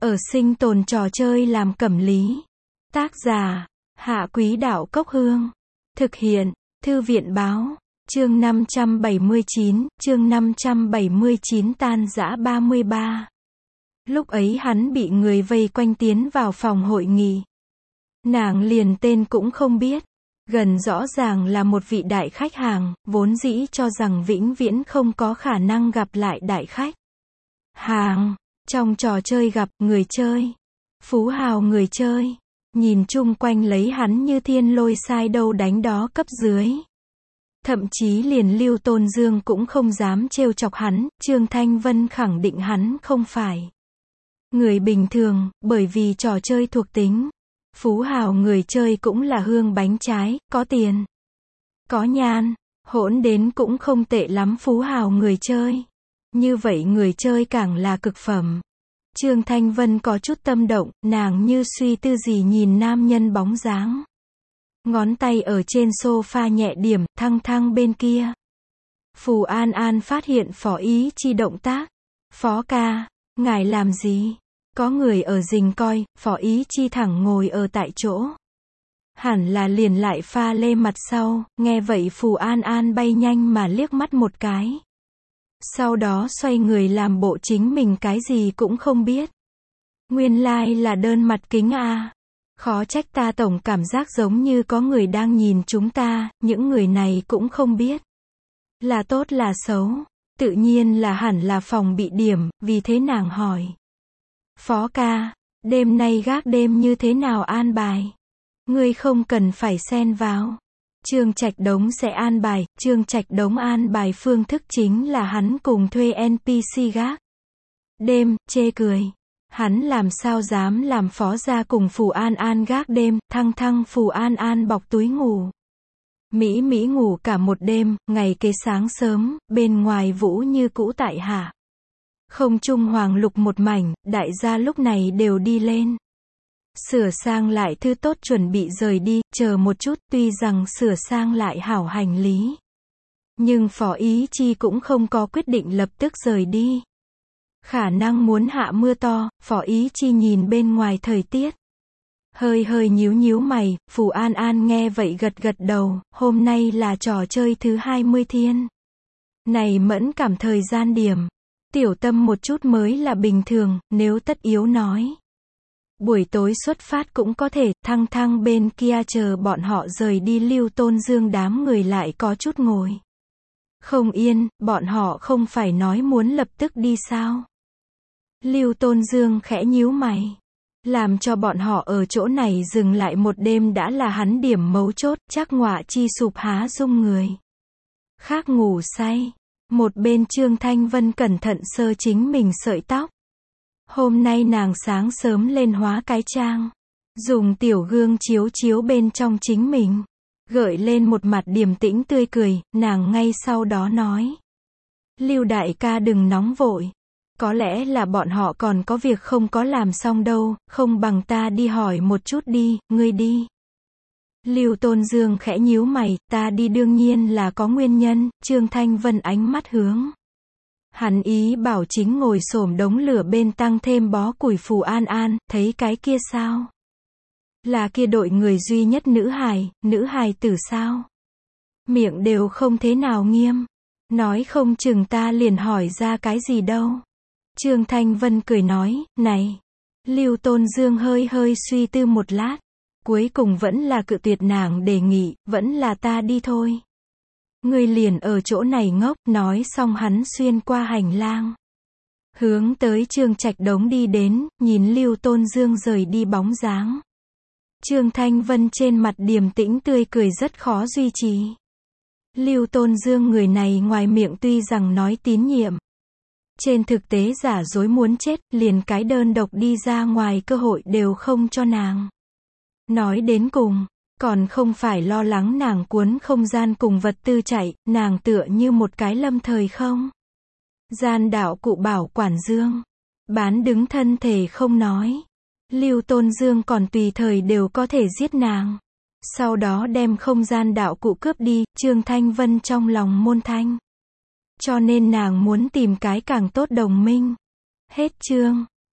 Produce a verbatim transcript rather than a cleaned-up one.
Ở sinh tồn trò chơi làm cẩm lý. Tác giả, Hạ Quý Đạo Cốc Hương. Thực hiện, Thư viện Báo. Chương năm trăm bảy mươi chín, chương năm trăm bảy mươi chín tan rã ba mươi ba. Lúc ấy hắn bị người vây quanh tiến vào phòng hội nghị. Nàng liền tên cũng không biết. Gần rõ ràng là một vị đại khách hàng, vốn dĩ cho rằng vĩnh viễn không có khả năng gặp lại đại khách hàng. Trong trò chơi gặp người chơi, phú hào người chơi, nhìn chung quanh lấy hắn như thiên lôi sai đâu đánh đó cấp dưới. Thậm chí liền Lưu Tôn Dương cũng không dám trêu chọc hắn, Trương Thanh Vân khẳng định hắn không phải người bình thường, bởi vì trò chơi thuộc tính. Phú hào người chơi cũng là hương bánh trái, có tiền, có nhan, hỗn đến cũng không tệ lắm phú hào người chơi. Như vậy người chơi càng là cực phẩm. Trương Thanh Vân có chút tâm động, nàng như suy tư gì nhìn nam nhân bóng dáng. Ngón tay ở trên sofa nhẹ điểm, thăng thăng bên kia. Phù An An phát hiện Phó Ý Chi động tác. Phó ca, ngài làm gì? Có người ở rình coi, Phó Ý Chi thẳng ngồi ở tại chỗ. Hẳn là liền lại pha lê mặt sau, nghe vậy Phù An An bay nhanh mà liếc mắt một cái. Sau đó xoay người làm bộ chính mình cái gì cũng không biết. Nguyên lai like là đơn mặt kính a. Khó trách ta tổng cảm giác giống như có người đang nhìn chúng ta, những người này cũng không biết là tốt là xấu. Tự nhiên là hẳn là phòng bị điểm, vì thế nàng hỏi. Phó ca, đêm nay gác đêm như thế nào an bài? Ngươi không cần phải xen vào. Trương Trạch Đống sẽ an bài, Trương Trạch Đống an bài phương thức chính là hắn cùng thuê en pê xê gác đêm, chê cười. Hắn làm sao dám làm phó gia cùng Phù An An gác đêm, thăng thăng Phù An An bọc túi ngủ. Mỹ Mỹ ngủ cả một đêm, ngày kế sáng sớm, bên ngoài vũ như cũ tại hạ. Không trung hoàng lục một mảnh, đại gia lúc này đều đi lên. Sửa sang lại thư tốt chuẩn bị rời đi, chờ một chút, tuy rằng sửa sang lại hảo hành lý. Nhưng Phó Ý Chi cũng không có quyết định lập tức rời đi. Khả năng muốn hạ mưa to, Phó Ý Chi nhìn bên ngoài thời tiết. Hơi hơi nhíu nhíu mày, Phù An An nghe vậy gật gật đầu, hôm nay là trò chơi thứ hai mươi thiên. Này mẫn cảm thời gian điểm. Tiểu tâm một chút mới là bình thường, nếu tất yếu nói. Buổi tối xuất phát cũng có thể, thăng thăng bên kia chờ bọn họ rời đi Lưu Tôn Dương đám người lại có chút ngồi không yên, bọn họ không phải nói muốn lập tức đi sao? Lưu Tôn Dương khẽ nhíu mày. Làm cho bọn họ ở chỗ này dừng lại một đêm đã là hắn điểm mấu chốt, chắc ngọa chi sụp há dung người. Khác ngủ say. Một bên Trương Thanh Vân cẩn thận sơ chính mình sợi tóc. Hôm nay nàng sáng sớm lên hóa cái trang. Dùng tiểu gương chiếu chiếu bên trong chính mình. Gợi lên một mặt điềm tĩnh tươi cười, nàng ngay sau đó nói. Lưu đại ca đừng nóng vội. Có lẽ là bọn họ còn có việc không có làm xong đâu, không bằng ta đi hỏi một chút đi, ngươi đi. Lưu Tôn Dương khẽ nhíu mày, ta đi đương nhiên là có nguyên nhân, Trương Thanh Vân ánh mắt hướng. Hắn ý bảo chính ngồi xổm đống lửa bên tăng thêm bó củi Phù An An, thấy cái kia sao? Là kia đội người duy nhất nữ hài, nữ hài tử sao? Miệng đều không thế nào nghiêm. Nói không chừng ta liền hỏi ra cái gì đâu. Trương Thanh Vân cười nói, này. Lưu Tôn Dương hơi hơi suy tư một lát. Cuối cùng vẫn là cự tuyệt nàng đề nghị, vẫn là ta đi thôi. Ngươi liền ở chỗ này ngốc, nói xong hắn xuyên qua hành lang. Hướng tới Trương Trạch Đống đi đến, nhìn Lưu Tôn Dương rời đi bóng dáng. Trương Thanh Vân trên mặt điềm tĩnh tươi cười rất khó duy trì. Lưu Tôn Dương người này ngoài miệng tuy rằng nói tín nhiệm. Trên thực tế giả dối muốn chết, liền cái đơn độc đi ra ngoài cơ hội đều không cho nàng. Nói đến cùng, còn không phải lo lắng nàng cuốn không gian cùng vật tư chạy, nàng tựa như một cái lâm thời không. Gian đạo cụ bảo quản dương. Bán đứng thân thể không nói. Lưu Tôn Dương còn tùy thời đều có thể giết nàng. Sau đó đem không gian đạo cụ cướp đi, Trương Thanh Vân trong lòng môn thanh. Cho nên nàng muốn tìm cái càng tốt đồng minh. Hết chương.